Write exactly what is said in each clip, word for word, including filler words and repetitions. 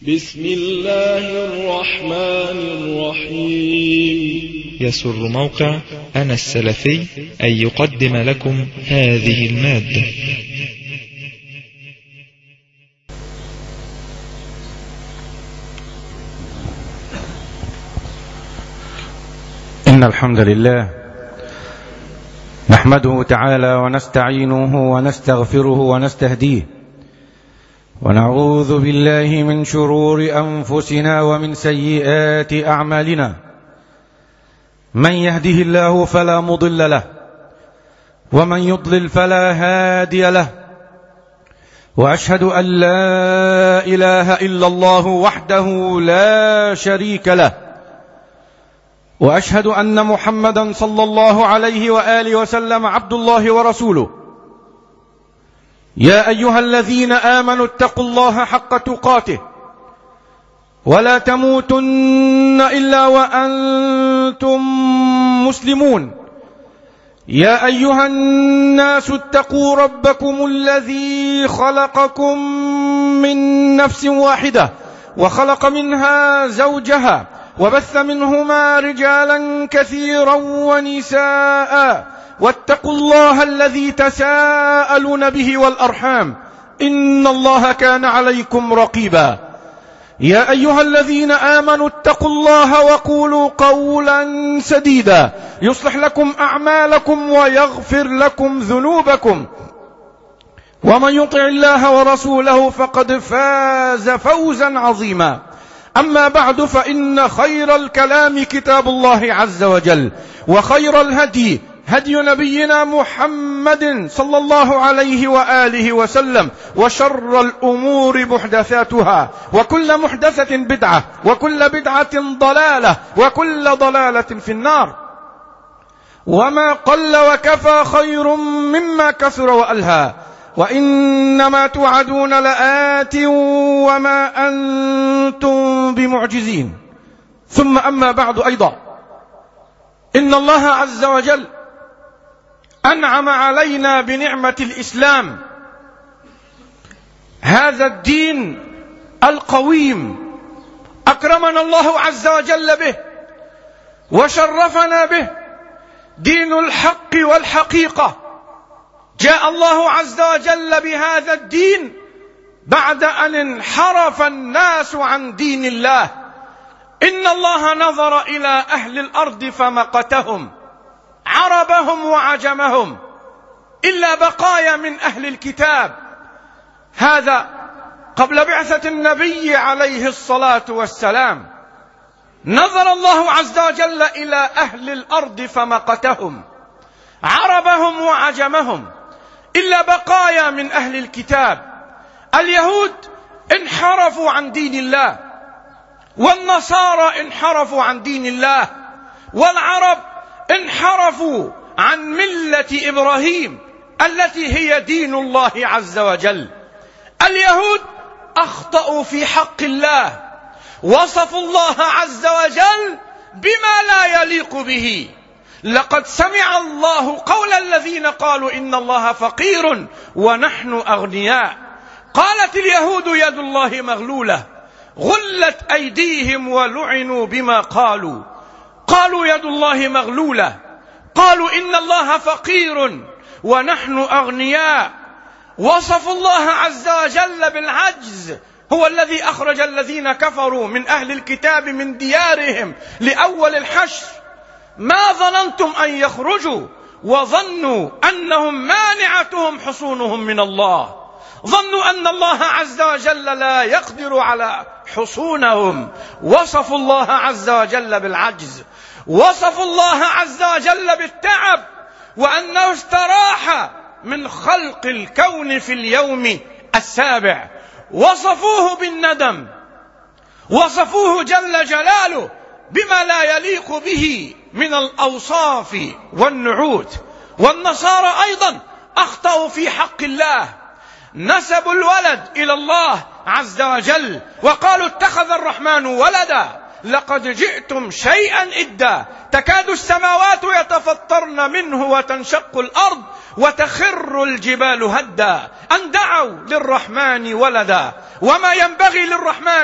بسم الله الرحمن الرحيم. يسر موقع أنا السلفي أن يقدم لكم هذه المادة. إن الحمد لله نحمده تعالى ونستعينه ونستغفره ونستهديه، ونعوذ بالله من شرور أنفسنا ومن سيئات أعمالنا. من يهده الله فلا مضل له، ومن يضلل فلا هادي له، وأشهد أن لا إله إلا الله وحده لا شريك له، وأشهد أن محمدا صلى الله عليه وآله وسلم عبد الله ورسوله. يا أيها الذين آمنوا اتقوا الله حق تقاته ولا تموتن إلا وأنتم مسلمون. يا أيها الناس اتقوا ربكم الذي خلقكم من نفس واحدة وخلق منها زوجها وبث منهما رجالا كثيرا ونساء، واتقوا الله الذي تساءلون به والأرحام إن الله كان عليكم رقيبا. يا أيها الذين آمنوا اتقوا الله وقولوا قولا سديدا يصلح لكم أعمالكم ويغفر لكم ذنوبكم، ومن يطع الله ورسوله فقد فاز فوزا عظيما. أما بعد، فإن خير الكلام كتاب الله عز وجل، وخير الهدي هدي نبينا محمد صلى الله عليه وآله وسلم، وشر الأمور محدثاتها، وكل محدثة بدعة، وكل بدعة ضلالة، وكل ضلالة في النار. وما قل وكفى خير مما كثر وألهى، وإنما توعدون لآت وما أنتم بمعجزين. ثم أما بعد، أيضا إن الله عز وجل أنعم علينا بنعمة الإسلام، هذا الدين القويم أكرمنا الله عز وجل به وشرفنا به، دين الحق والحقيقة. جاء الله عز وجل بهذا الدين بعد أن انحرف الناس عن دين الله. إن الله نظر إلى أهل الأرض فمقتهم، عربهم وعجمهم، إلا بقايا من أهل الكتاب. هذا قبل بعثة النبي عليه الصلاة والسلام. نظر الله عز وجل إلى أهل الأرض فمقتهم، عربهم وعجمهم، إلا بقايا من أهل الكتاب. اليهود انحرفوا عن دين الله، والنصارى انحرفوا عن دين الله، والعرب انحرفوا عن ملة إبراهيم التي هي دين الله عز وجل. اليهود أخطأوا في حق الله، وصفوا الله عز وجل بما لا يليق به. لقد سمع الله قول الذين قالوا إن الله فقير ونحن أغنياء. قالت اليهود يد الله مغلولة، غلت أيديهم ولعنوا بما قالوا. قالوا يد الله مغلولة، قالوا إن الله فقير ونحن أغنياء. وصفوا الله عز وجل بالعجز. هو الذي أخرج الذين كفروا من أهل الكتاب من ديارهم لأول الحشر، ما ظننتم أن يخرجوا وظنوا أنهم مانعتهم حصونهم من الله. ظنوا أن الله عز وجل لا يقدر على حصونهم. وصفوا الله عز وجل بالعجز، وصفوا الله عز وجل بالتعب، وأنه استراح من خلق الكون في اليوم السابع. وصفوه بالندم، وصفوه جل جلاله بما لا يليق به من الأوصاف والنعوت. والنصارى أيضا أخطأوا في حق الله، نسبوا الولد إلى الله عز وجل وقالوا اتخذ الرحمن ولدا. لقد جئتم شيئا إدا، تكاد السماوات يتفطرن منه وتنشق الأرض وتخر الجبال هدا أن دعوا للرحمن ولدا وما ينبغي للرحمن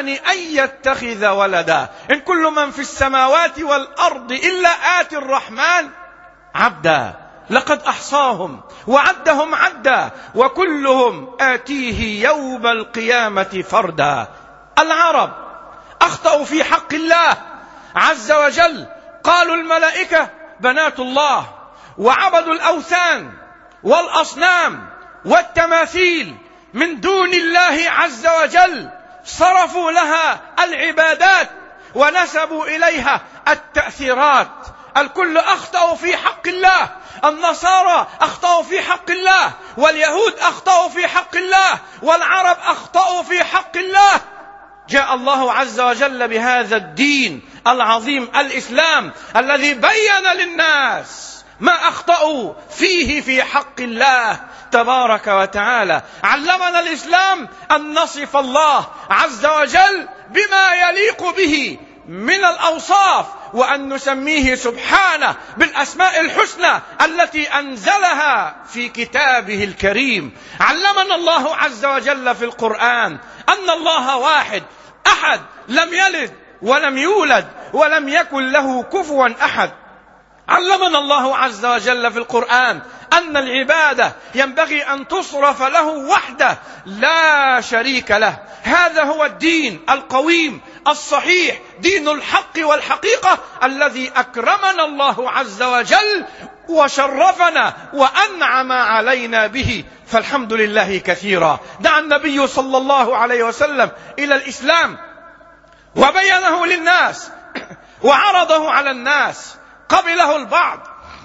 أن يتخذ ولدا إن كل من في السماوات والأرض إلا آتي الرحمن عبدا لقد أحصاهم وعدهم عدا وكلهم آتيه يوم القيامة فردا. العرب أخطأوا في حق الله عز وجل، قالوا الملائكة بنات الله، وعبدوا الأوثان والأصنام والتماثيل من دون الله عز وجل، صرفوا لها العبادات ونسبوا إليها التأثيرات. الكل أخطأوا في حق الله، النصارى أخطأوا في حق الله، واليهود أخطأوا في حق الله، والعرب أخطأوا في حق الله. جاء الله عز وجل بهذا الدين العظيم الإسلام الذي بين للناس ما أخطأوا فيه في حق الله تبارك وتعالى. علمنا الإسلام أن نصف الله عز وجل بما يليق به من الأوصاف، وأن نسميه سبحانه بالأسماء الحسنى التي أنزلها في كتابه الكريم. علمنا الله عز وجل في القرآن أن الله واحد أحد، لم يلد ولم يولد ولم يكن له كفوا أحد. علمنا الله عز وجل في القرآن أن العبادة ينبغي أن تصرف له وحده لا شريك له. هذا هو الدين القويم الصحيح، دين الحق والحقيقة الذي أكرمنا الله عز وجل وشرفنا وأنعم علينا به، فالحمد لله كثيرا. دعا النبي صلى الله عليه وسلم إلى الإسلام وبينه للناس وعرضه على الناس، قبله البعض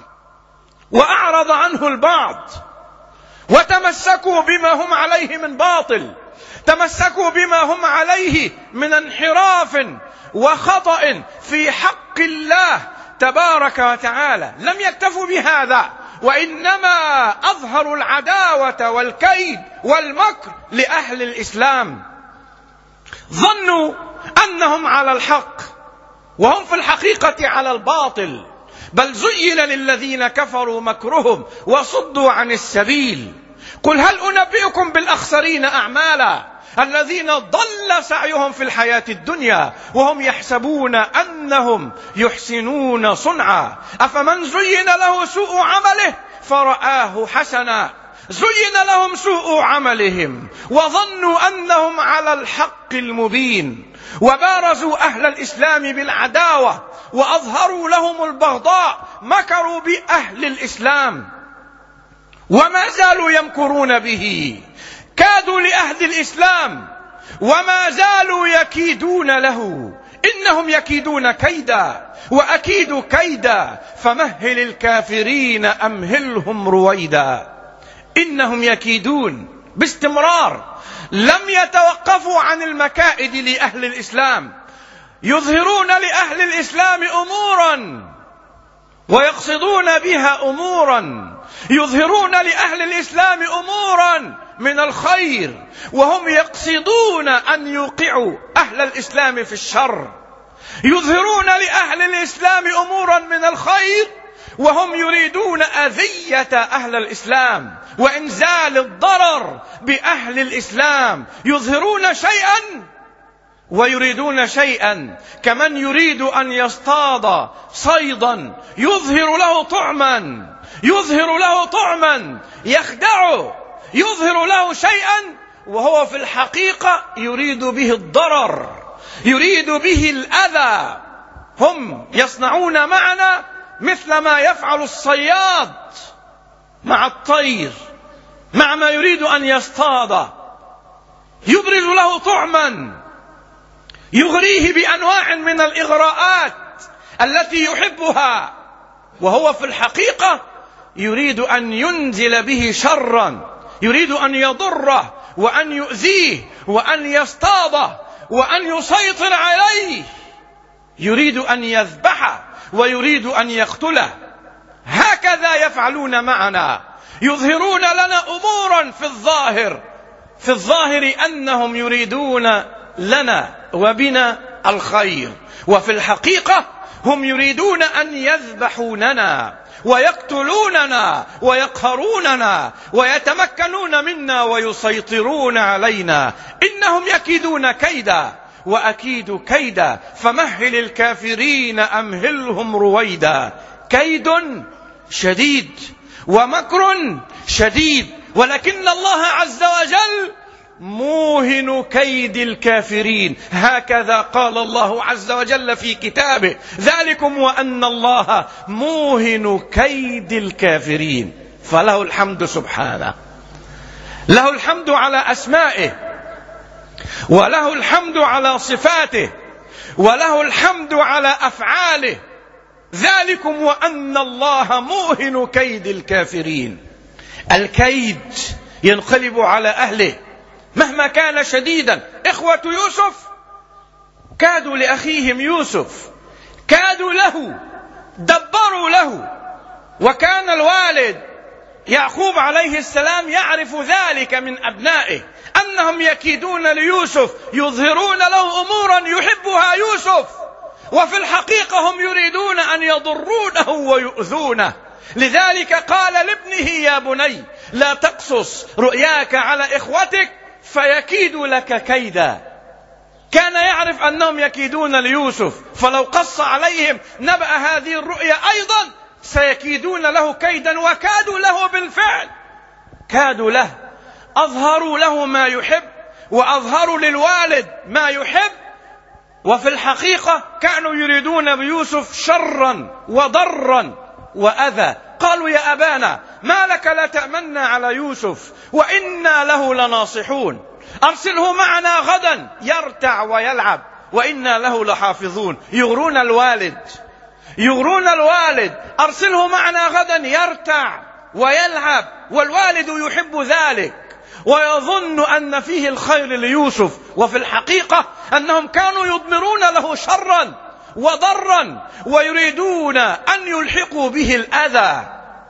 وأعرض عنه البعض، وتمسكوا بما هم عليه من باطل، تمسكوا بما هم عليه من انحراف وخطأ في حق الله تبارك وتعالى. لم يكتفوا بهذا، وإنما أظهروا العداوة والكيد والمكر لأهل الإسلام. ظنوا أنهم على الحق وهم في الحقيقة على الباطل، بل زين للذين كفروا مكرهم وصدوا عن السبيل. قل هل أنبئكم بالأخسرين أعمالا الذين ضل سعيهم في الحياة الدنيا وهم يحسبون أنهم يحسنون صنعا أفمن زين له سوء عمله فرآه حسنا زين لهم سوء عملهم وظنوا أنهم على الحق المبين، وبارزوا أهل الإسلام بالعداوة وأظهروا لهم البغضاء، مكروا بأهل الإسلام وما زالوا يمكرون به، كادوا لأهل الإسلام وما زالوا يكيدون له. إنهم يكيدون كيدا وأكيد كيدا فمهل الكافرين أمهلهم رويدا. إنهم يكيدون باستمرار، لم يتوقفوا عن المكائد لأهل الإسلام، يظهرون لأهل الإسلام أمورا ويقصدون بها أمورا، يظهرون لأهل الإسلام أمورا من الخير وهم يقصدون أن يوقعوا أهل الإسلام في الشر، يظهرون لأهل الإسلام أمورا من الخير وهم يريدون أذية أهل الإسلام وإنزال الضرر بأهل الإسلام، يظهرون شيئا ويريدون شيئا، كمن يريد أن يصطاد صيدا يظهر له طعما يظهر له طعما يخدعه، يظهر له شيئا وهو في الحقيقة يريد به الضرر، يريد به الأذى. هم يصنعون معنا مثل ما يفعل الصياد مع الطير، مع ما يريد أن يصطاد، يبرز له طعما يغريه بأنواع من الإغراءات التي يحبها، وهو في الحقيقة يريد أن ينزل به شرا، يريد أن يضره وأن يؤذيه وأن يصطاده وأن يسيطر عليه، يريد أن يذبحه ويريد أن يقتله. هكذا يفعلون معنا، يظهرون لنا أمورا في الظاهر في الظاهر أنهم يريدون لنا وبنا الخير، وفي الحقيقة هم يريدون أن يذبحوننا ويقتلوننا ويقهروننا ويتمكنون منا ويسيطرون علينا. إنهم يكيدون كيدا وأكيد كيدا فمهل الكافرين أمهلهم رويدا. كيد شديد ومكر شديد، ولكن الله عز وجل موهن كيد الكافرين. هكذا قال الله عز وجل في كتابه: ذلكم وأن الله موهن كيد الكافرين. فله الحمد سبحانه، له الحمد على أسمائه، وله الحمد على صفاته، وله الحمد على أفعاله. ذلكم وأن الله موهن كيد الكافرين. الكيد ينقلب على أهله مهما كان شديدا. إخوة يوسف كادوا لأخيهم يوسف، كادوا له، دبروا له، وكان الوالد يعقوب عليه السلام يعرف ذلك من أبنائه، أنهم يكيدون ليوسف، يظهرون له أمورا يحبها يوسف، وفي الحقيقة هم يريدون أن يضرونه ويؤذونه. لذلك قال لابنه: يا بني لا تقصص رؤياك على إخوتك فيكيدوا لك كيدا. كان يعرف أنهم يكيدون ليوسف، فلو قص عليهم نبأ هذه الرؤيا أيضا سيكيدون له كيدا، وكادوا له بالفعل، كادوا له، أظهروا له ما يحب، وأظهروا للوالد ما يحب، وفي الحقيقة كانوا يريدون بيوسف شرا وضرا وأذى. قالوا: يا أبانا ما لك لا تأمنا على يوسف وإنا له لناصحون، أرسله معنا غدا يرتع ويلعب وإنا له لحافظون. يغرون الوالد، يغرون الوالد، أرسله معنا غدا يرتع ويلعب، والوالد يحب ذلك ويظن أن فيه الخير ليوسف، وفي الحقيقة أنهم كانوا يضمرون له شرا وضرا ويريدون أن يلحقوا به الأذى.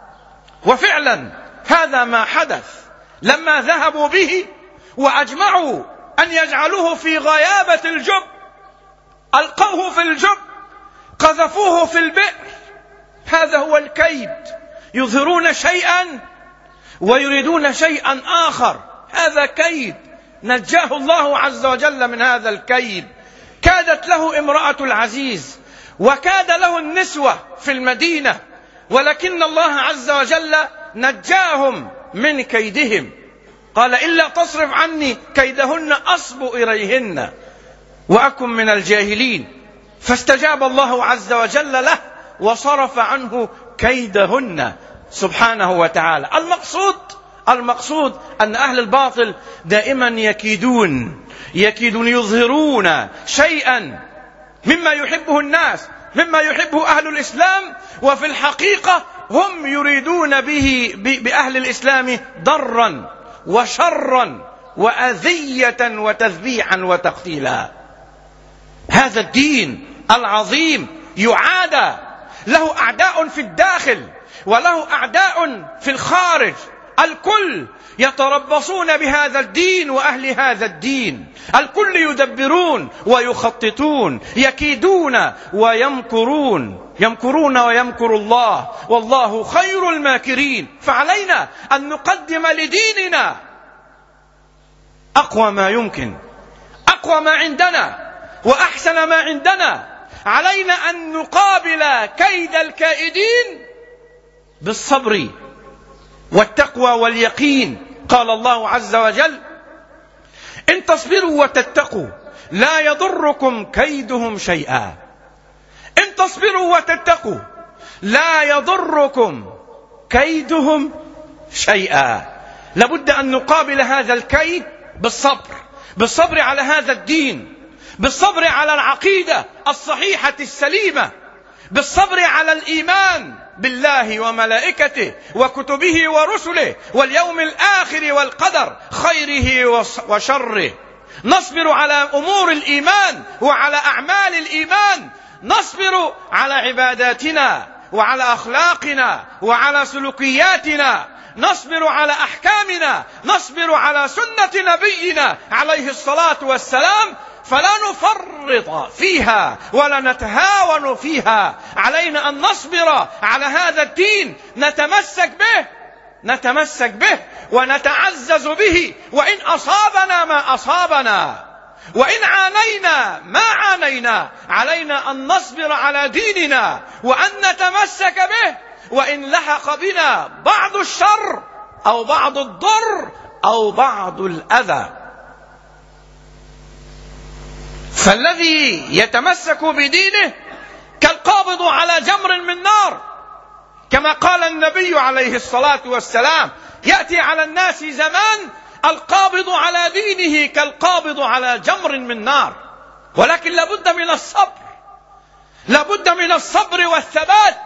وفعلا هذا ما حدث لما ذهبوا به وأجمعوا أن يجعلوه في غيابة الجب، ألقوه في الجب، قذفوه في البئر. هذا هو الكيد، يظهرون شيئا ويريدون شيئا آخر، هذا كيد. نجاه الله عز وجل من هذا الكيد. كادت له امرأة العزيز وكاد له النسوة في المدينة، ولكن الله عز وجل نجاهم من كيدهم. قال: إلا تصرف عني كيدهن أصب إليهن وأكن من الجاهلين. فاستجاب الله عز وجل له وصرف عنه كيدهن سبحانه وتعالى. المقصود المقصود أن أهل الباطل دائما يكيدون يكيدون يظهرون شيئا مما يحبه الناس، مما يحبه أهل الإسلام، وفي الحقيقة هم يريدون به بأهل الإسلام ضرا وشرا وأذية وتذبيحا وتقتيلا. هذا الدين العظيم يعادى، له أعداء في الداخل وله أعداء في الخارج، الكل يتربصون بهذا الدين وأهل هذا الدين، الكل يدبرون ويخططون، يكيدون ويمكرون، يمكرون ويمكر الله والله خير الماكرين. فعلينا أن نقدم لديننا أقوى ما يمكن، أقوى ما عندنا وأحسن ما عندنا. علينا أن نقابل كيد الكائدين بالصبر والتقوى واليقين. قال الله عز وجل: إن تصبروا وتتقوا لا يضركم كيدهم شيئا. إن تصبروا وتتقوا لا يضركم كيدهم شيئا. لابد أن نقابل هذا الكيد بالصبر، بالصبر على هذا الدين، بالصبر على العقيدة الصحيحة السليمة، بالصبر على الإيمان بالله وملائكته وكتبه ورسله واليوم الآخر والقدر خيره وشره. نصبر على أمور الإيمان وعلى أعمال الإيمان، نصبر على عباداتنا وعلى أخلاقنا وعلى سلوكياتنا، نصبر على أحكامنا، نصبر على سنة نبينا عليه الصلاة والسلام، فلا نفرط فيها ولا نتهاون فيها. علينا أن نصبر على هذا الدين، نتمسك به نتمسك به ونتعزز به، وإن أصابنا ما أصابنا وإن عانينا ما عانينا علينا أن نصبر على ديننا وأن نتمسك به، وإن لحق بنا بعض الشر أو بعض الضر أو بعض الأذى. فالذي يتمسك بدينه كالقابض على جمر من نار، كما قال النبي عليه الصلاة والسلام: يأتي على الناس زمان القابض على دينه كالقابض على جمر من نار. ولكن لابد من الصبر، لابد من الصبر والثبات،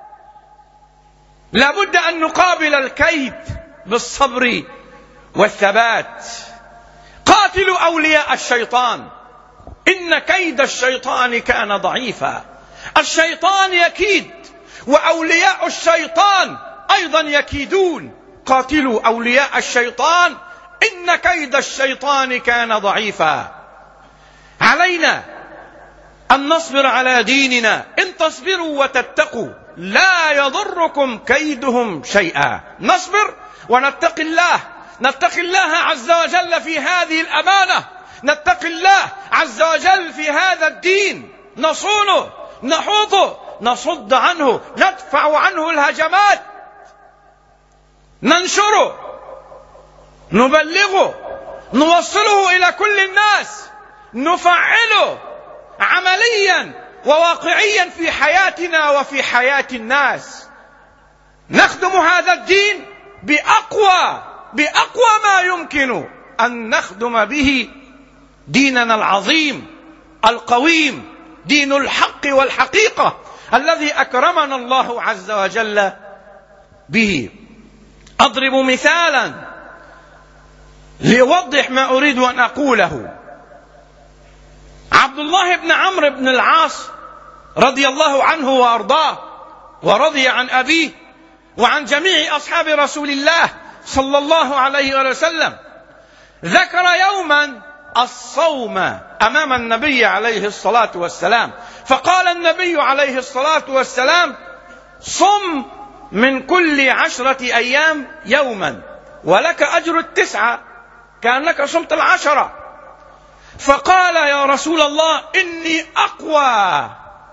لابد أن نقابل الكيد بالصبر والثبات. قاتلوا أولياء الشيطان إن كيد الشيطان كان ضعيفا. الشيطان يكيد وأولياء الشيطان أيضا يكيدون. قاتلوا أولياء الشيطان إن كيد الشيطان كان ضعيفا. علينا أن نصبر على ديننا، إن تصبروا وتتقوا لا يضركم كيدهم شيئا. نصبر ونتقي الله، نتقي الله عز وجل في هذه الأمانة، نتقي الله عز وجل في هذا الدين، نصونه، نحوطه، نصد عنه، ندفع عنه الهجمات، ننشره، نبلغه، نوصله إلى كل الناس، نفعله عمليا وواقعيا في حياتنا وفي حياة الناس. نخدم هذا الدين بأقوى بأقوى ما يمكن أن نخدم به ديننا العظيم القويم، دين الحق والحقيقة الذي أكرمنا الله عز وجل به. أضرب مثالا ليوضح ما أريد أن أقوله. عبد الله بن عمرو بن العاص رضي الله عنه وأرضاه ورضي عن أبيه وعن جميع أصحاب رسول الله صلى الله عليه وسلم ذكر يوما الصوم أمام النبي عليه الصلاة والسلام، فقال النبي عليه الصلاة والسلام: صم من كل عشرة أيام يوما ولك أجر التسعة كأنك صمت العشرة. فقال: يا رسول الله إني أقوى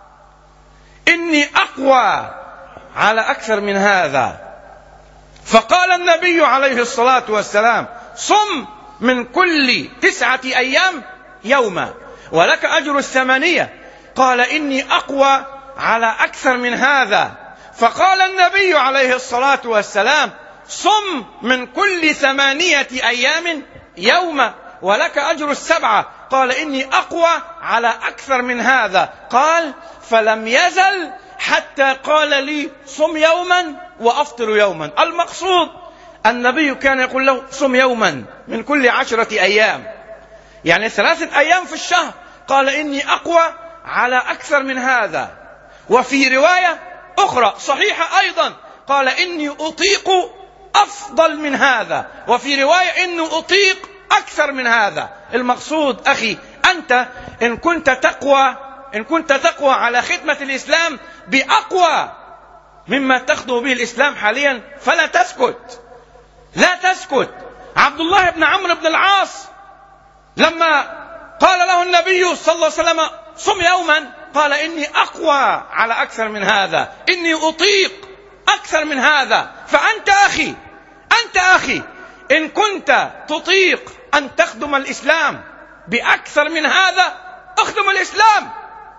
إني أقوى على أكثر من هذا. فقال النبي عليه الصلاة والسلام: صم من كل تسعة أيام يوما ولك أجر الثمانية. قال: إني أقوى على أكثر من هذا. فقال النبي عليه الصلاة والسلام: صم من كل ثمانية أيام يوما ولك أجر السبعة. قال: إني أقوى على أكثر من هذا. قال: فلم يزل حتى قال لي: صم يوما وأفطر يوما. المقصود النبي كان يقول له: صم يوما من كل عشرة أيام، يعني ثلاثة أيام في الشهر. قال: إني أقوى على أكثر من هذا. وفي رواية أخرى صحيحة أيضا قال: إني أطيق أفضل من هذا. وفي رواية: إني أطيق أكثر من هذا. المقصود أخي أنت إن كنت تقوى إن كنت تقوى على خدمة الإسلام بأقوى مما تخدم به الإسلام حاليا فلا تسكت، لا تسكت. عبد الله بن عمرو بن العاص لما قال له النبي صلى الله عليه وسلم: صم يوما، قال: إني أقوى على أكثر من هذا، إني أطيق أكثر من هذا. فأنت أخي أنت أخي إن كنت تطيق أن تخدم الإسلام بأكثر من هذا اخدم الإسلام.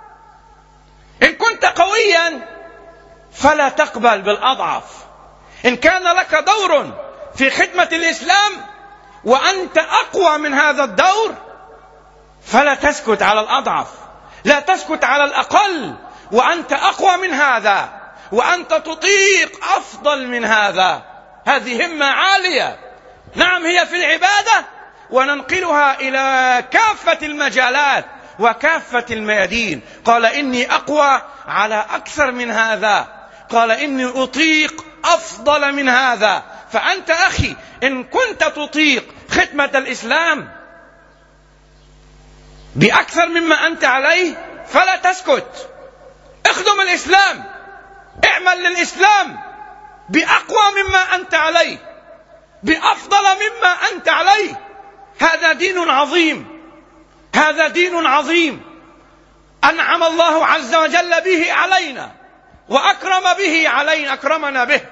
إن كنت قويا فلا تقبل بالأضعف. إن كان لك دور في خدمة الإسلام وأنت أقوى من هذا الدور فلا تسكت على الأضعف، لا تسكت على الأقل، وأنت أقوى من هذا وأنت تطيق أفضل من هذا. هذه همة عالية، نعم هي في العبادة، وننقلها إلى كافة المجالات وكافة الميادين. قال: إني أقوى على أكثر من هذا. قال: إني أطيق أفضل من هذا. فأنت أخي إن كنت تطيق خدمة الإسلام بأكثر مما أنت عليه فلا تسكت، اخدم الإسلام، اعمل للإسلام بأقوى مما أنت عليه، بأفضل مما أنت عليه. هذا دين عظيم، هذا دين عظيم أنعم الله عز وجل به علينا وأكرم به علينا، أكرمنا به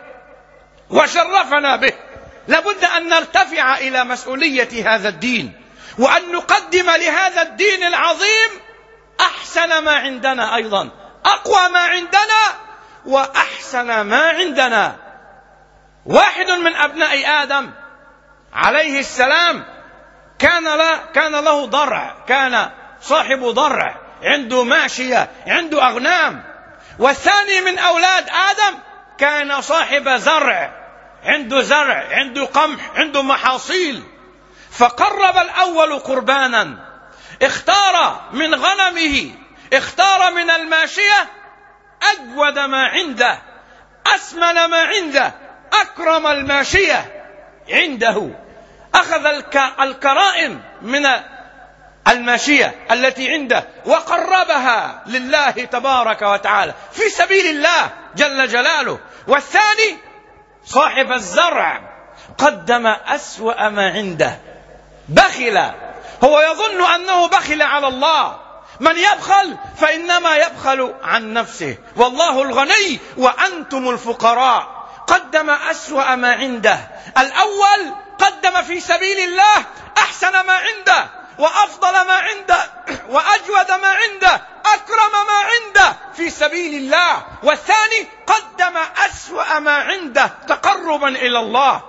وشرفنا به. لابد أن نرتفع إلى مسؤولية هذا الدين، وأن نقدم لهذا الدين العظيم أحسن ما عندنا، أيضا أقوى ما عندنا وأحسن ما عندنا. واحد من أبناء آدم عليه السلام كان له, كان له ضرع، كان صاحب ضرع، عنده ماشية، عنده أغنام. والثاني من أولاد آدم كان صاحب زرع، عنده زرع، عنده قمح، عنده محاصيل. فقرب الأول قربانا، اختار من غنمه، اختار من الماشية أجود ما عنده، أثمن ما عنده، أكرم الماشية عنده. أخذ الكرائم من الماشية التي عنده وقربها لله تبارك وتعالى في سبيل الله جل جلاله. والثاني صاحب الزرع قدم أسوأ ما عنده، بخل، هو يظن أنه بخل على الله. من يبخل فإنما يبخل عن نفسه، والله الغني وأنتم الفقراء. قدم أسوأ ما عنده. الأول قدم في سبيل الله أحسن ما عنده وأفضل ما عنده وأجود ما عنده، أكرم ما عنده في سبيل الله. والثاني قدم أسوأ ما عنده تقربا إلى الله.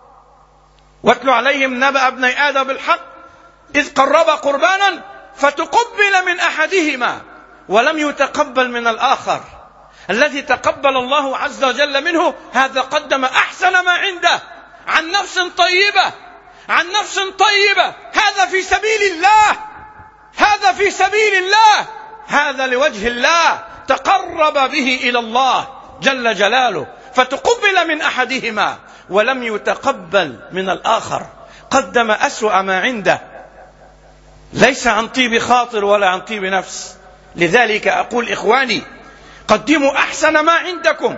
واتل عليهم نبأ ابني آدم بالحق إذ قرب قربانا فتقبل من أحدهما ولم يتقبل من الآخر. الذي تقبل الله عز وجل منه هذا قدم أحسن ما عنده عن نفس طيبة، عن نفس طيبة. هذا في سبيل الله، هذا في سبيل الله، هذا لوجه الله، تقرب به إلى الله جل جلاله. فتقبل من أحدهما ولم يتقبل من الآخر، قدم أسوأ ما عنده، ليس عن طيب خاطر ولا عن طيب نفس. لذلك أقول إخواني، قدموا أحسن ما عندكم،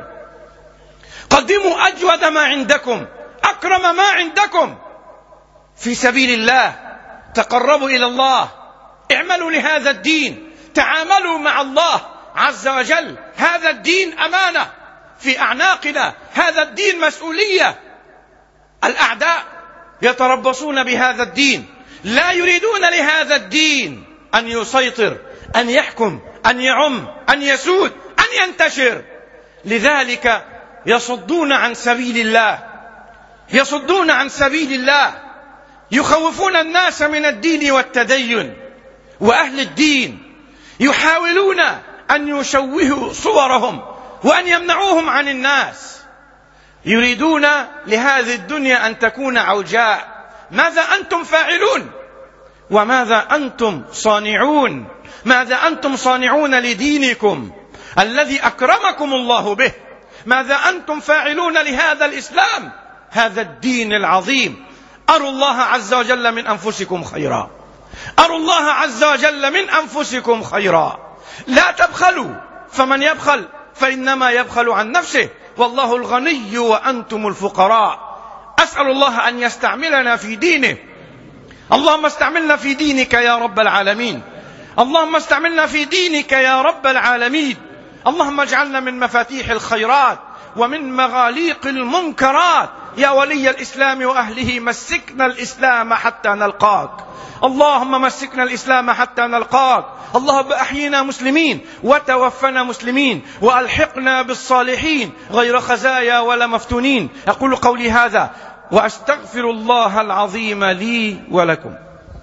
قدموا أجود ما عندكم، أكرم ما عندكم في سبيل الله. تقربوا إلى الله، اعملوا لهذا الدين، تعاملوا مع الله عز وجل. هذا الدين أمانة في أعناقنا، هذا الدين مسؤولية. الأعداء يتربصون بهذا الدين، لا يريدون لهذا الدين أن يسيطر، أن يحكم، أن يعم، أن يسود، أن ينتشر. لذلك يصدون عن سبيل الله، يصدون عن سبيل الله، يخوفون الناس من الدين والتدين وأهل الدين، يحاولون أن يشوهوا صورهم وأن يمنعوهم عن الناس. يريدون لهذه الدنيا أن تكون عوجاء. ماذا أنتم فاعلون؟ وماذا أنتم صانعون؟ ماذا أنتم صانعون لدينكم الذي أكرمكم الله به؟ ماذا أنتم فاعلون لهذا الإسلام، هذا الدين العظيم؟ أروا الله عز وجل من أنفسكم خيرا، أروا الله عز وجل من أنفسكم خيرا. لا تبخلوا، فمن يبخل فإنما يبخل عن نفسه، والله الغني وأنتم الفقراء. أسأل الله أن يستعملنا في دينه. اللهم استعملنا في دينك يا رب العالمين، اللهم استعملنا في دينك يا رب العالمين. اللهم اجعلنا من مفاتيح الخيرات ومن مغاليق المنكرات. يا ولي الإسلام وأهله، مسكنا الإسلام حتى نلقاك. اللهم مسكنا الإسلام حتى نلقاك. اللهم أحينا مسلمين وتوفنا مسلمين وألحقنا بالصالحين غير خزايا ولا مفتونين. أقول قولي هذا وأستغفر الله العظيم لي ولكم.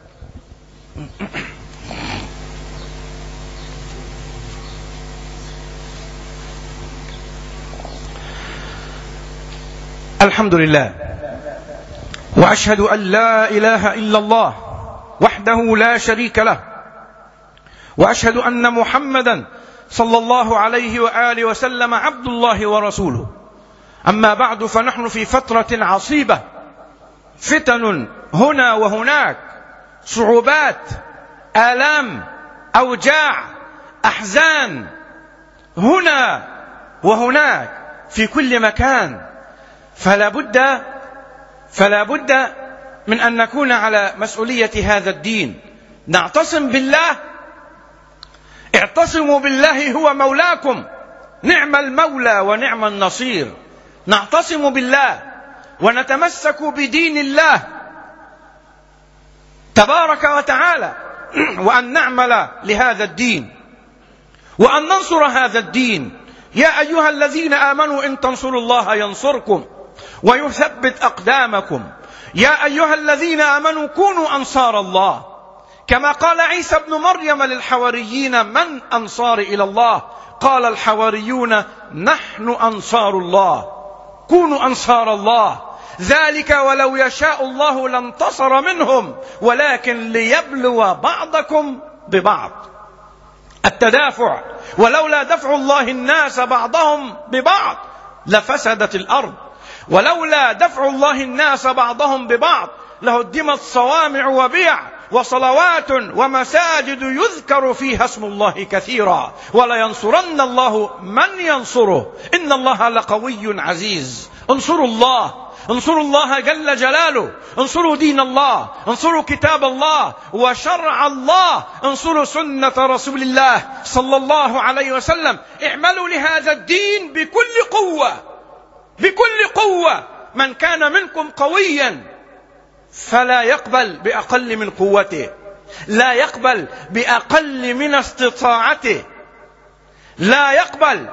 الحمد لله، وأشهد أن لا إله إلا الله وحده لا شريك له، وأشهد أن محمدا صلى الله عليه وآله وسلم عبد الله ورسوله. أما بعد، فنحن في فترة عصيبة، فتن هنا وهناك، صعوبات، آلام، أوجاع، أحزان، هنا وهناك في كل مكان. فلا بد فلا بد من أن نكون على مسؤولية هذا الدين، نعتصم بالله. اعتصموا بالله هو مولاكم، نعم المولى ونعم النصير. نعتصم بالله ونتمسك بدين الله تبارك وتعالى، وأن نعمل لهذا الدين وأن ننصر هذا الدين. يا أيها الذين آمنوا إن تنصروا الله ينصركم ويثبت أقدامكم. يا أيها الذين آمنوا كونوا أنصار الله، كما قال عيسى ابن مريم للحواريين: من أنصار إلى الله؟ قال الحواريون: نحن أنصار الله. كونوا أنصار الله، ذلك ولو يشاء الله لانتصر منهم ولكن ليبلو بعضكم ببعض. التدافع، ولولا دفع الله الناس بعضهم ببعض لفسدت الأرض، ولولا دفع الله الناس بعضهم ببعض لهدمت صوامع وبيع وصلوات ومساجد يذكر فيها اسم الله كثيرا، ولينصرن الله من ينصره إن الله لقوي عزيز. انصروا الله، انصروا الله جل جلاله، انصروا دين الله، انصروا كتاب الله وشرع الله، انصروا سنة رسول الله صلى الله عليه وسلم. اعملوا لهذا الدين بكل قوة، بكل قوة. من كان منكم قويا فلا يقبل بأقل من قوته، لا يقبل بأقل من استطاعته، لا يقبل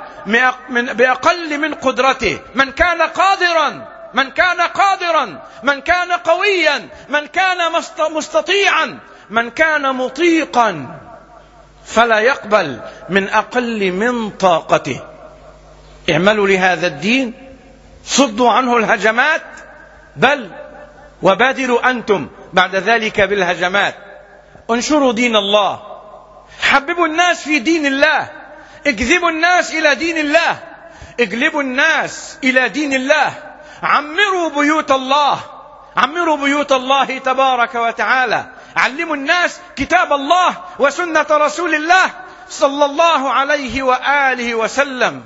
بأقل من قدرته. من كان قادرا، من كان قادرا، من كان قويا، من كان مستطيعا، من كان مطيقا، فلا يقبل من أقل من طاقته. اعملوا لهذا الدين، صدوا عنه الهجمات، بل وبادروا أنتم بعد ذلك بالهجمات. انشروا دين الله، حببوا الناس في دين الله، اجذبوا الناس إلى دين الله، اجلبوا الناس إلى دين الله. عمروا بيوت الله، عمروا بيوت الله تبارك وتعالى. علموا الناس كتاب الله وسنة رسول الله صلى الله عليه وآله وسلم.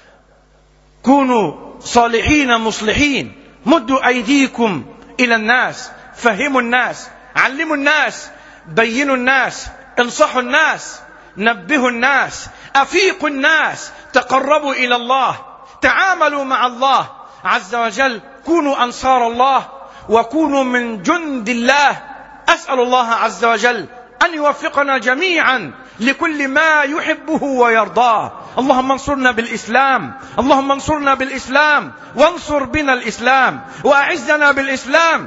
كونوا صالحين مصلحين، مدوا أيديكم إلى الناس، فهموا الناس، علموا الناس، بينوا الناس، انصحوا الناس، نبهوا الناس، أفيقوا الناس، تقربوا إلى الله، تعاملوا مع الله عز وجل. كونوا أنصار الله وكونوا من جند الله. أسأل الله عز وجل أن يوفقنا جميعا لكل ما يحبه ويرضاه. اللهم انصرنا بالإسلام، اللهم انصرنا بالإسلام، وانصر بنا الإسلام، وأعزنا بالإسلام،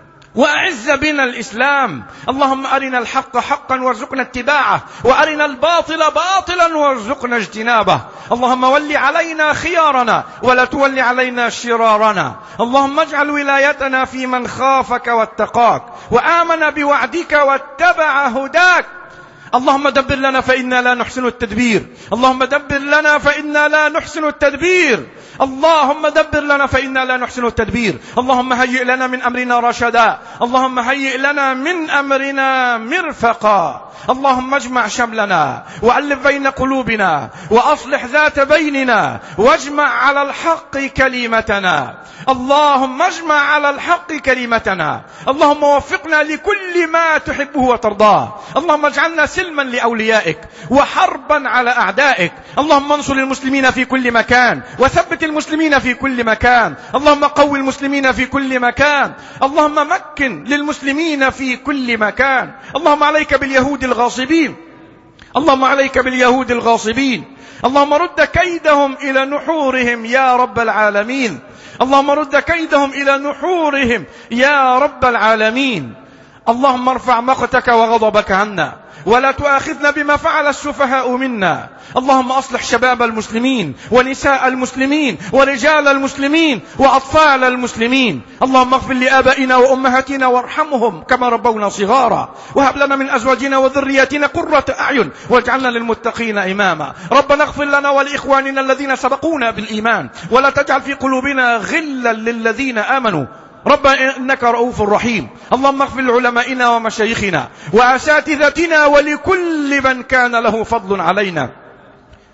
وأعز بنا الإسلام. اللهم أرنا الحق حقا وارزقنا اتباعه، وأرنا الباطل باطلا وارزقنا اجتنابه. اللهم ول علينا خيارنا ولا تول علينا شرارنا. اللهم اجعل ولايتنا في من خافك واتقاك وآمن بوعدك واتبع هداك. اللهم دبر لنا فإنا لا نحسن التدبير، اللهم دبر لنا فإنا لا نحسن التدبير، اللهم دبر لنا فإنا لا نحسن التدبير. اللهم هيئ لنا من أمرنا رشدا، اللهم هيئ لنا من أمرنا مرفقا. اللهم اجمع شملنا وألف بين قلوبنا وأصلح ذات بيننا واجمع على الحق كلمتنا. اللهم اجمع على الحق كلمتنا. اللهم وفقنا لكل ما تحبه وترضاه. اللهم اجعلنا سلما لأوليائك وحربا على أعدائك. اللهم انصر المسلمين في كل مكان وثبت المسلمين في كل مكان. اللهم قوي المسلمين في كل مكان. اللهم مكن للمسلمين في كل مكان. اللهم عليك باليهود الغاصبين، اللهم عليك باليهود الغاصبين. اللهم رد كيدهم إلى نحورهم يا رب العالمين. اللهم رد كيدهم إلى نحورهم يا رب العالمين. اللهم ارفع مقتك وغضبك عنا ولا تؤاخذنا بما فعل السفهاء منا. اللهم أصلح شباب المسلمين ونساء المسلمين ورجال المسلمين وأطفال المسلمين. اللهم اغفر لآبائنا وأمهاتنا وارحمهم كما ربونا صغارا، وهب لنا من أزواجنا وذرياتنا قرة أعين واجعلنا للمتقين إماما. ربنا اغفر لنا ولإخواننا الذين سبقونا بالإيمان ولا تجعل في قلوبنا غلا للذين آمنوا ربنا إنك رؤوف رحيم. اللهم اغفر لعلمائنا ومشايخنا وأساتذتنا ولكل من كان له فضل علينا.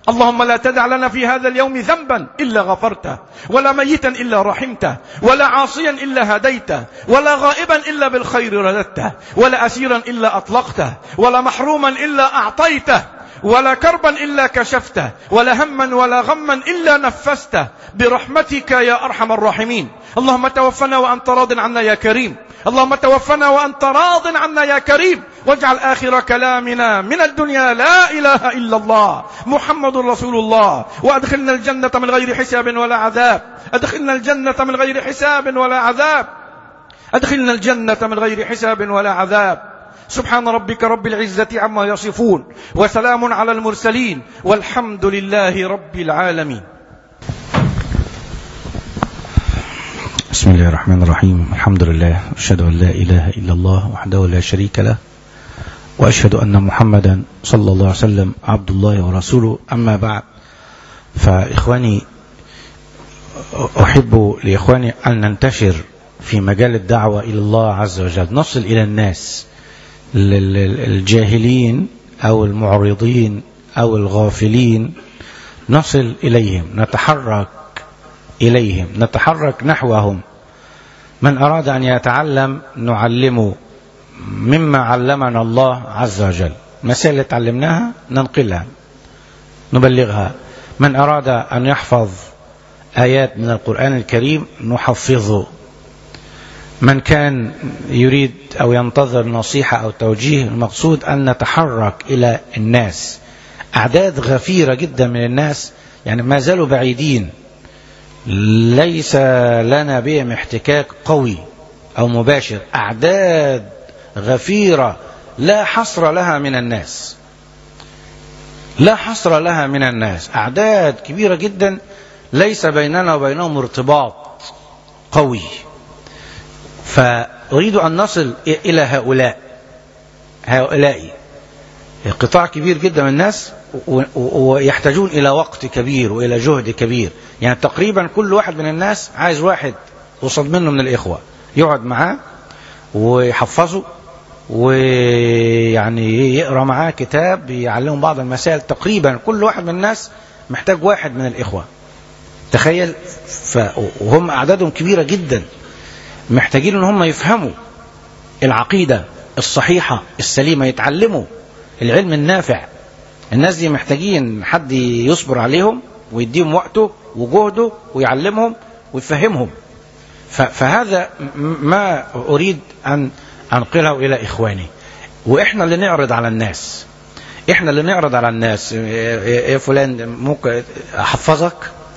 اللهم لا تدع لنا في هذا اليوم ذنبا إلا غفرته، ولا ميتا إلا رحمته، ولا عاصيا إلا هديته، ولا غائبا إلا بالخير رددته، ولا أسيرا إلا أطلقته، ولا محروما إلا أعطيته، ولا كربا إلا كشفته، ولا هما ولا غما إلا نفسته، برحمتك يا أرحم الراحمين. اللهم توفنا وأنت راض عنا يا كريم، اللهم توفنا وأنت راض عنا يا كريم، واجعل آخر كلامنا من الدنيا لا إله إلا الله محمد رسول الله، وأدخلنا الجنة من غير حساب ولا عذاب، أدخلنا الجنة من غير حساب ولا عذاب، أدخلنا الجنة من غير حساب ولا عذاب. سبحان ربك رب العزة عما يصفون، وسلام على المرسلين، والحمد لله رب العالمين. بسم الله الرحمن الرحيم. الحمد لله، أشهد أن لا إله إلا الله وحده لا شريك له، وأشهد أن محمدا صلى الله عليه وسلم عبد الله ورسوله. أما بعد، فإخواني أحب لإخواني أن ننتشر في مجال الدعوة إلى الله عز وجل، نصل إلى الناس الجاهلين أو المعرضين أو الغافلين، نصل إليهم، نتحرك إليهم، نتحرك نحوهم. من أراد أن يتعلم نعلمه مما علمنا الله عز وجل، مسائل اللي تعلمناها ننقلها نبلغها. من أراد أن يحفظ آيات من القرآن الكريم نحفظه. من كان يريد أو ينتظر نصيحة أو توجيه، المقصود أن نتحرك إلى الناس. أعداد غفيرة جدا من الناس يعني ما زالوا بعيدين، ليس لنا بهم احتكاك قوي أو مباشر. أعداد غفيرة لا حصر لها من الناس، لا حصر لها من الناس، أعداد كبيرة جدا ليس بيننا وبينهم ارتباط قوي. فأريد أن نصل إلى هؤلاء هؤلاء قطاع كبير جدا من الناس، ويحتاجون إلى وقت كبير وإلى جهد كبير. يعني تقريبا كل واحد من الناس عايز واحد وصل منه من الإخوة يقعد معاه ويحفظه، ويعني يقرأ معاه كتاب يعلمهم بعض المسائل. تقريبا كل واحد من الناس محتاج واحد من الإخوة، تخيل. وهم أعدادهم كبيرة جدا، محتاجين ان هم يفهموا العقيدة الصحيحة السليمة، يتعلموا العلم النافع. الناس دي محتاجين حد يصبر عليهم ويديهم وقته وجهده ويعلمهم ويفهمهم. فهذا ما أريد أن أنقله إلى إخواني. وإحنا اللي نعرض على الناس، إحنا اللي نعرض على الناس. يا فلان ممكن أحفظك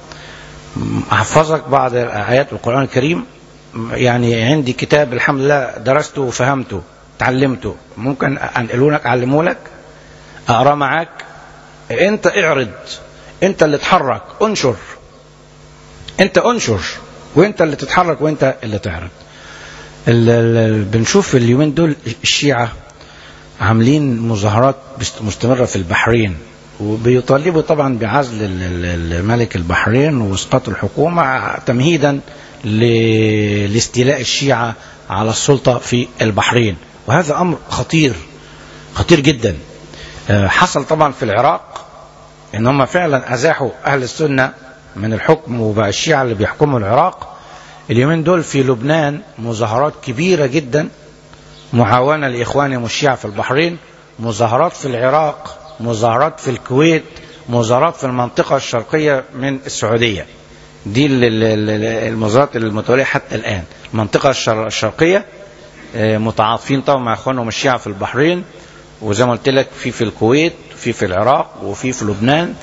أحفظك بعض آيات القرآن الكريم، يعني عندي كتاب الحمد لله درسته وفهمته تعلمته، ممكن أنقله لك أعلمه لك أقرأ معاك. أنت اعرض، أنت اللي تحرك، انشر، أنت انشر، وأنت اللي تتحرك وأنت اللي تعرض. ال ال بنشوف اليومين دول الشيعة عاملين مظاهرات مستمرة في البحرين، وبيطالبوا طبعا بعزل الملك البحرين واسقاط الحكومة تمهيدا لاستيلاء الشيعة على السلطة في البحرين. وهذا أمر خطير خطير جدا. حصل طبعا في العراق ان هم فعلا ازاحوا اهل السنة من الحكم، وبقى الشيعة اللي بيحكموا العراق. اليومين دول في لبنان مظاهرات كبيرة جدا، معاونة لإخوانهم الشيعة في البحرين، مظاهرات في العراق، مظاهرات في الكويت، مظاهرات في المنطقة الشرقية من السعودية. دي المظاهرات المتوالية حتى الآن. المنطقة الشرقية متعاطفين طبعا مع اخوانهم الشيعة في البحرين، وزي ما قلت لك في في الكويت، في في العراق، وفي في لبنان.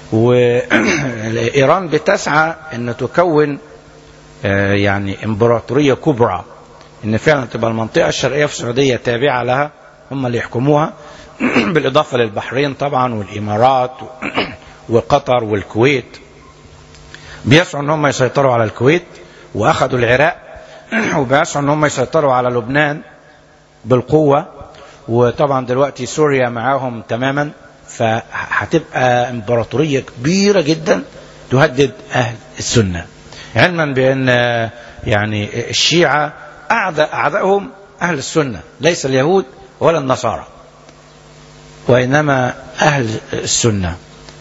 وإيران بتسعى أن تكون يعني إمبراطورية كبرى، أن فعلا تبقى المنطقة الشرقية في السعودية تابعة لها، هم اللي يحكموها، بالإضافة للبحرين طبعا والإمارات وقطر والكويت. بيسعوا ان هم يسيطروا على الكويت، واخذوا العراق، وبيسعوا ان هم يسيطروا على لبنان بالقوة. وطبعا دلوقتي سوريا معاهم تماما. فهتبقى امبراطورية كبيرة جدا تهدد اهل السنة، علما بان يعني الشيعة اعداء اعدائهم اهل السنة، ليس اليهود ولا النصارى، وانما اهل السنة.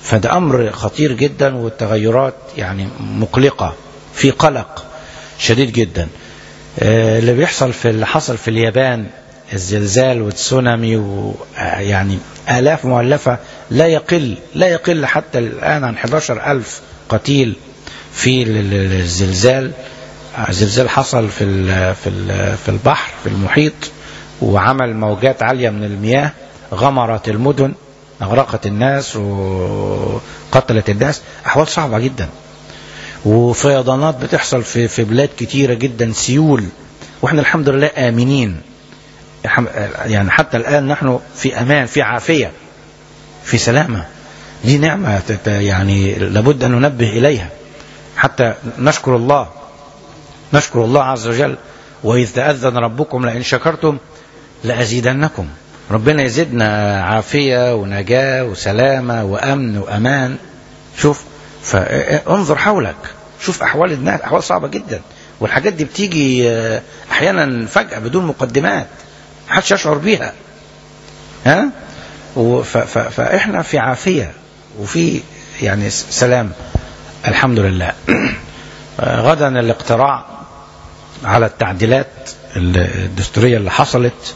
فده أمر خطير جدا، والتغيرات يعني مقلقة، في قلق شديد جدا. اللي بيحصل في اللي حصل في اليابان، الزلزال والتسونامي، ويعني آلاف مؤلفة، لا يقل لا يقل حتى الآن عن أحد عشر ألف قتيل في الزلزال. زلزال حصل في في في البحر، في المحيط، وعمل موجات عالية من المياه، غمرت المدن، أغرقت الناس وقتلت الناس. أحوال صعبة جدا، وفيضانات بتحصل في في بلاد كتيرة جدا، سيول، واحنا الحمد لله آمنين. يعني حتى الآن نحن في أمان، في عافية، في سلامة. دي نعمة يعني لابد أن ننبه إليها حتى نشكر الله، نشكر الله عز وجل. وإذ تأذن ربكم لئن شكرتم لأزيدنكم. ربنا يزيدنا عافية ونجاة وسلامة وأمن وأمان. شوف، فانظر حولك، شوف أحوال الناس، أحوال صعبة جدا، والحاجات دي بتيجي أحيانا فجأة بدون مقدمات، محدش يشعر بيها. ها؟ فإحنا في عافية وفي يعني سلام الحمد لله. غدا الاقتراع على التعديلات الدستورية اللي حصلت،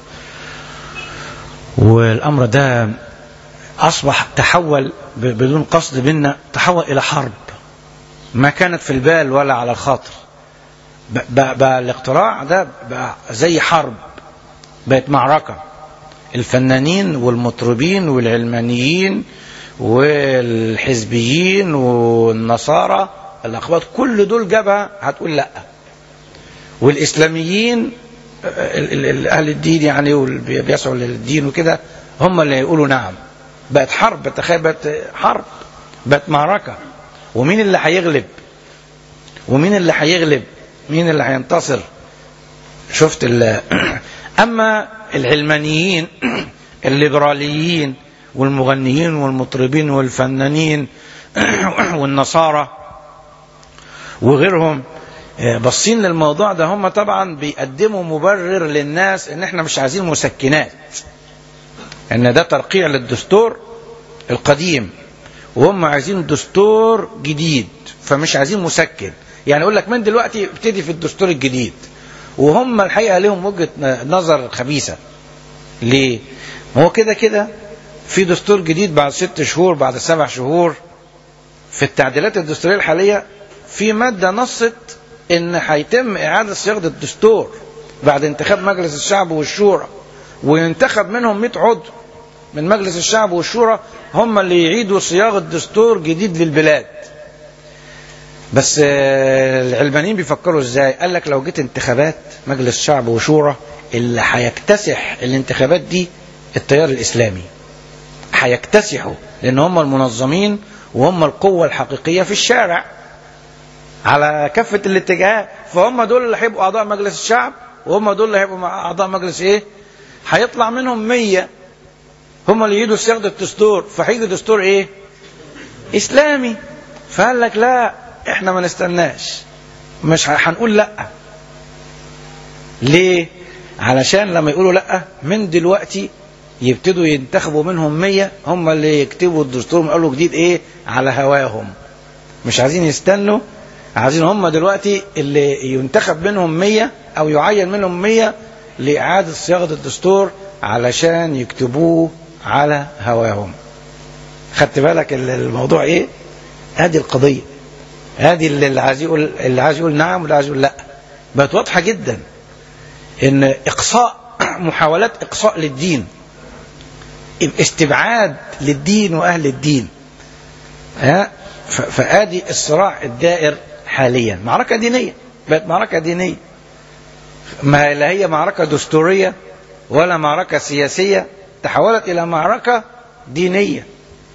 والأمر ده أصبح تحول بدون قصد منا، تحول إلى حرب ما كانت في البال ولا على الخاطر. بقى الاقتراع ده بقى زي حرب، بقت معركة. الفنانين والمطربين والعلمانيين والحزبيين والنصارى الأقباط، كل دول جبهة هتقول لأ، والإسلاميين أهل الدين يعني بيسعوا للدين وكده هم اللي يقولوا نعم. بقت حرب، تخيل، بقت حرب، بقت معركة. ومين اللي هيغلب ومين اللي هيغلب مين اللي هينتصر؟ شفت ال أما العلمانيين الليبراليين والمغنيين والمطربين والفنانين والنصارى وغيرهم بصين للموضوع ده، هم طبعا بيقدموا مبرر للناس ان احنا مش عايزين مسكنات، ان ده ترقيع للدستور القديم، وهم عايزين دستور جديد فمش عايزين مسكن. يعني يقول لك من دلوقتي ابتدي في الدستور الجديد، وهم الحقيقة لهم وجهة نظر خبيثة. ليه؟ هو كده كده في دستور جديد بعد ست شهور، بعد سبع شهور. في التعديلات الدستورية الحالية في مادة نصت ان هيتم اعادة صياغة الدستور بعد انتخاب مجلس الشعب والشورى، وينتخب منهم مئة عضو من مجلس الشعب والشورى هم اللي يعيدوا صياغة دستور جديد للبلاد. بس العلمانيين بيفكروا ازاي؟ قال لك لو جيت انتخابات مجلس شعب وشورى، اللي هيكتسح الانتخابات دي التيار الاسلامي، هيكتسحوا، لان هم المنظمين وهم القوة الحقيقية في الشارع على كافة الاتجاهات. فهم دول اللي هيبقوا اعضاء مجلس الشعب، وهم دول اللي هيبقوا اعضاء مجلس ايه؟ هيطلع منهم مية هم اللي يجوا صياغة الدستور، فهيجي دستور ايه؟ اسلامي. فقال لك لا، احنا ما نستناش، مش هنقول لا. ليه؟ علشان لما يقولوا لا من دلوقتي يبتدوا ينتخبوا منهم مية هم اللي يكتبوا الدستور ويقولوا جديد ايه على هواهم. مش عايزين يستنوا، عايزين هم دلوقتي اللي ينتخب منهم مية او يعين منهم مية لإعادة صياغة الدستور علشان يكتبوه على هواهم. خدت بالك الموضوع ايه؟ هذه القضية، هذه اللي عايز يقول اللي عايز يقول نعم واللي عايز يقول لا. بقت واضحة جدا ان اقصاء، محاولات اقصاء للدين، استبعاد للدين واهل الدين. ها؟ فادي الصراع الدائر حاليا، معركة دينية، بقت معركة دينية، ما لا هي معركة دستورية ولا معركة سياسية، تحولت الى معركة دينية.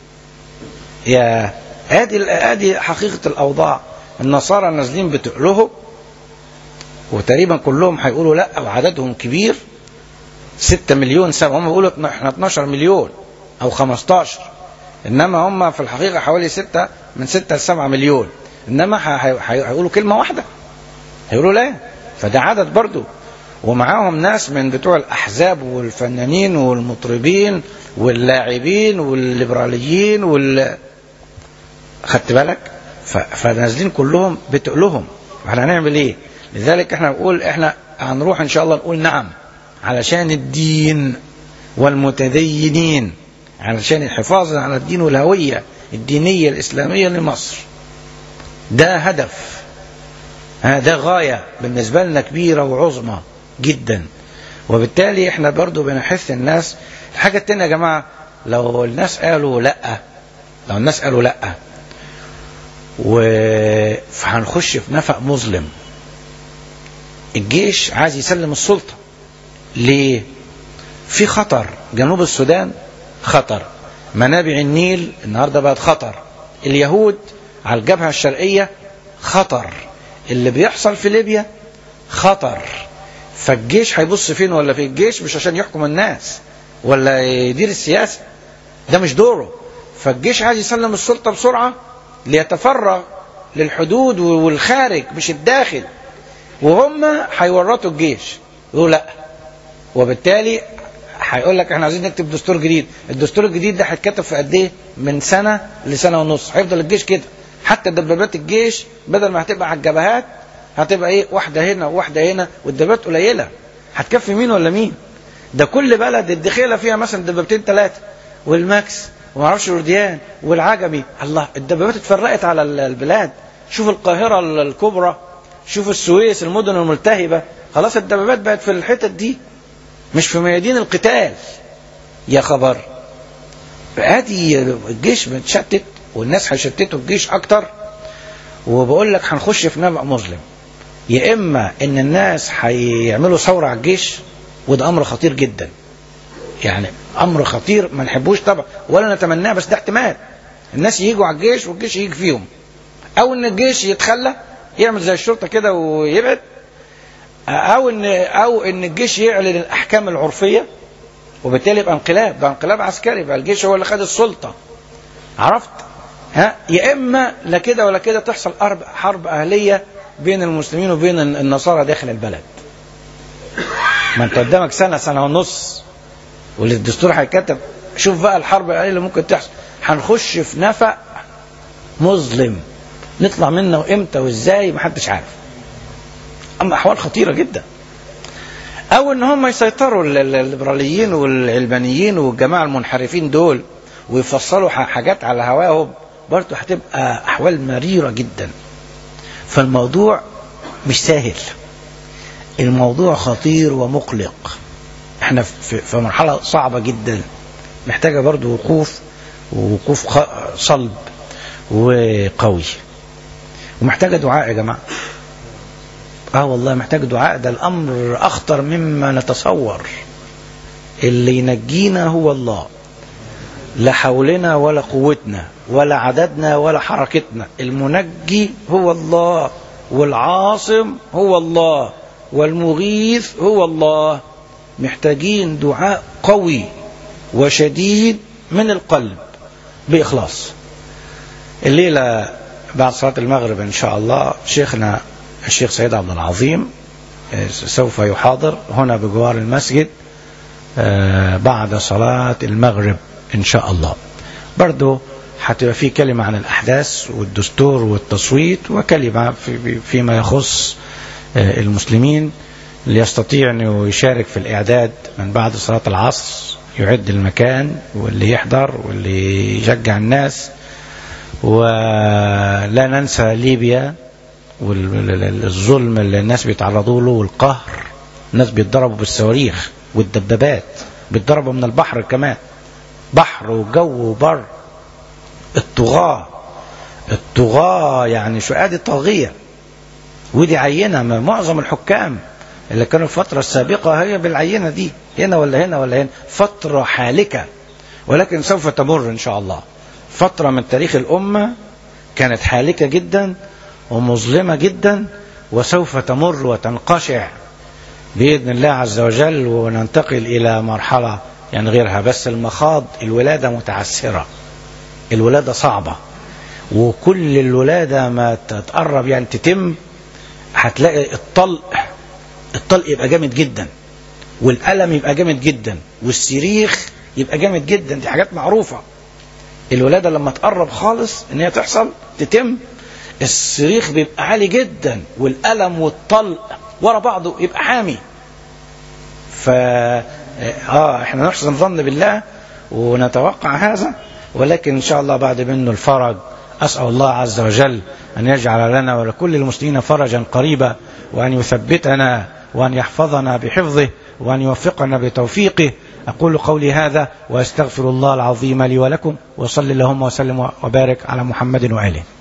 يا ادي ادي حقيقة الاوضاع. النصارى نازلين بتقلهم، وتقريبا كلهم هيقولوا لا، وعددهم كبير، ستة مليون سبعة، هم بيقولوا احنا اتناشر مليون او خمستاشر، انما هم في الحقيقة حوالي ستة، من ستة لسبعة مليون، انما هيقولوا كلمة واحدة، هيقولوا لا. فده عدد برضو، ومعاهم ناس من بتوع الاحزاب والفنانين والمطربين واللاعبين والليبراليين وال... خدت بالك؟ فنازلين كلهم بتقلهم، احنا هنعمل ايه؟ لذلك احنا بنقول احنا هنروح ان شاء الله نقول نعم علشان الدين والمتدينين، علشان الحفاظ على الدين والهوية الدينية الإسلامية لمصر. ده هدف، ده غاية بالنسبة لنا كبيرة وعظمى جدا. وبالتالي احنا برضو بنحث الناس. الحاجة التانية يا جماعة، لو الناس قالوا لا، لو الناس قالوا لا فهنخش في نفق مظلم. الجيش عايز يسلم السلطة. ليه؟ في خطر. جنوب السودان خطر، منابع النيل النهاردة بقت خطر، اليهود على الجبهة الشرقية خطر، اللي بيحصل في ليبيا خطر. فالجيش هيبص فين ولا في؟ الجيش مش عشان يحكم الناس ولا يدير السياسة، ده مش دوره. فالجيش عايز يسلم السلطة بسرعة ليتفرغ للحدود والخارج مش الداخل، وهم هيورطوا الجيش يقولوا لا. وبالتالي هيقول لك احنا عايزين نكتب دستور جديد. الدستور الجديد ده هيتكتب في قد ايه؟ من سنة لسنة ونص. هيفضل الجيش كده، حتى دبابات الجيش بدل ما هتبقى على الجبهات هتبقى ايه؟ واحدة هنا وواحدة هنا، والدبابات قليلة، هتكفي مين ولا مين؟ ده كل بلد الدخيلة فيها مثلا دبابتين ثلاثة، والماكس وما اعرفش الورديان والعجمي. الله، الدبابات اتفرقت على البلاد. شوف القاهرة الكبرى، شوف السويس، المدن الملتهبة، خلاص الدبابات بقت في الحتت دي مش في ميادين القتال. يا خبر، ادي الجيش متشتت والناس هيشتتوا الجيش اكتر. وبقول لك هنخش في نبأ مظلم، يا اما ان الناس هيعملوا ثوره على الجيش، وده امر خطير جدا، يعني امر خطير ما نحبوش طبعا ولا نتمناه، بس ده احتمال. الناس ييجوا على الجيش والجيش يجي فيهم، او ان الجيش يتخلى يعمل زي الشرطه كده ويبعد، او ان او ان الجيش يعلن الاحكام العرفيه، وبالتالي يبقى انقلاب، بقى انقلاب عسكري، بقى الجيش هو اللي خد السلطه. عرفت؟ ها، يا اما لا كده ولا كده تحصل حرب حرب اهليه بين المسلمين وبين النصارى داخل البلد. ما انت قدامك سنه سنه ونص والدستور هيتكتب. شوف بقى الحرب الاهليه اللي ممكن تحصل. هنخش في نفق مظلم، نطلع منه امتى وازاي محدش عارف. اما احوال خطيره جدا. او ان هم يسيطروا الليبراليين والعلمانيين والجماعه المنحرفين دول ويفصلوا حاجات على هواهم، برضه هتبقى احوال مريره جدا. فالموضوع مش سهل، الموضوع خطير ومقلق. احنا في مرحله صعبه جدا، محتاجه برضه وقوف ووقوف صلب وقوي، ومحتاجه دعاء يا جماعه. اه والله محتاج دعاء. ده الامر اخطر مما نتصور. اللي ينجينا هو الله، لا حولنا ولا قوتنا ولا عددنا ولا حركتنا. المنجي هو الله، والعاصم هو الله، والمغيث هو الله. محتاجين دعاء قوي وشديد من القلب بإخلاص. الليلة بعد صلاة المغرب إن شاء الله شيخنا الشيخ سيد عبد العظيم سوف يحاضر هنا بجوار المسجد بعد صلاة المغرب إن شاء الله. برضو هتبقى في كلمة عن الأحداث والدستور والتصويت، وكلمة في فيما يخص المسلمين ليستطيع أنه يشارك في الإعداد من بعد صلاة العصر، يعد المكان واللي يحضر واللي يشجع الناس. ولا ننسى ليبيا والظلم اللي الناس بيتعرضوا له والقهر. الناس بيتضربوا بالصواريخ والدبابات، بيتضربوا من البحر كمان، بحر وجو وبر. الطغاة الطغاة يعني شو ادي طاغية. ودي عينة من معظم الحكام اللي كانوا في الفترة السابقة، هي بالعينة دي، هنا ولا هنا ولا هنا. فترة حالكة، ولكن سوف تمر إن شاء الله. فترة من تاريخ الأمة كانت حالكة جدا ومظلمة جدا، وسوف تمر وتنقشع بإذن الله عز وجل، وننتقل إلى مرحلة يعني غيرها. بس المخاض، الولادة متعسرة، الولادة صعبة، وكل الولادة ما تتقرب يعني تتم هتلاقي الطلق الطلق يبقى جامد جدا، والألم يبقى جامد جدا، والصريخ يبقى جامد جدا. دي حاجات معروفة. الولادة لما تقرب خالص ان هي تحصل تتم، الصريخ بيبقى عالي جدا والألم والطلق ورا بعضه يبقى حامي. ف اه احنا نحسن الظن بالله ونتوقع هذا، ولكن ان شاء الله بعد منه الفرج. أسأل الله عز وجل أن يجعل لنا ولكل المسلمين فرجا قريبا، وأن يثبتنا وأن يحفظنا بحفظه وأن يوفقنا بتوفيقه. أقول قولي هذا وأستغفر الله العظيم لي ولكم، وصل اللهم وسلم وبارك على محمد وآله.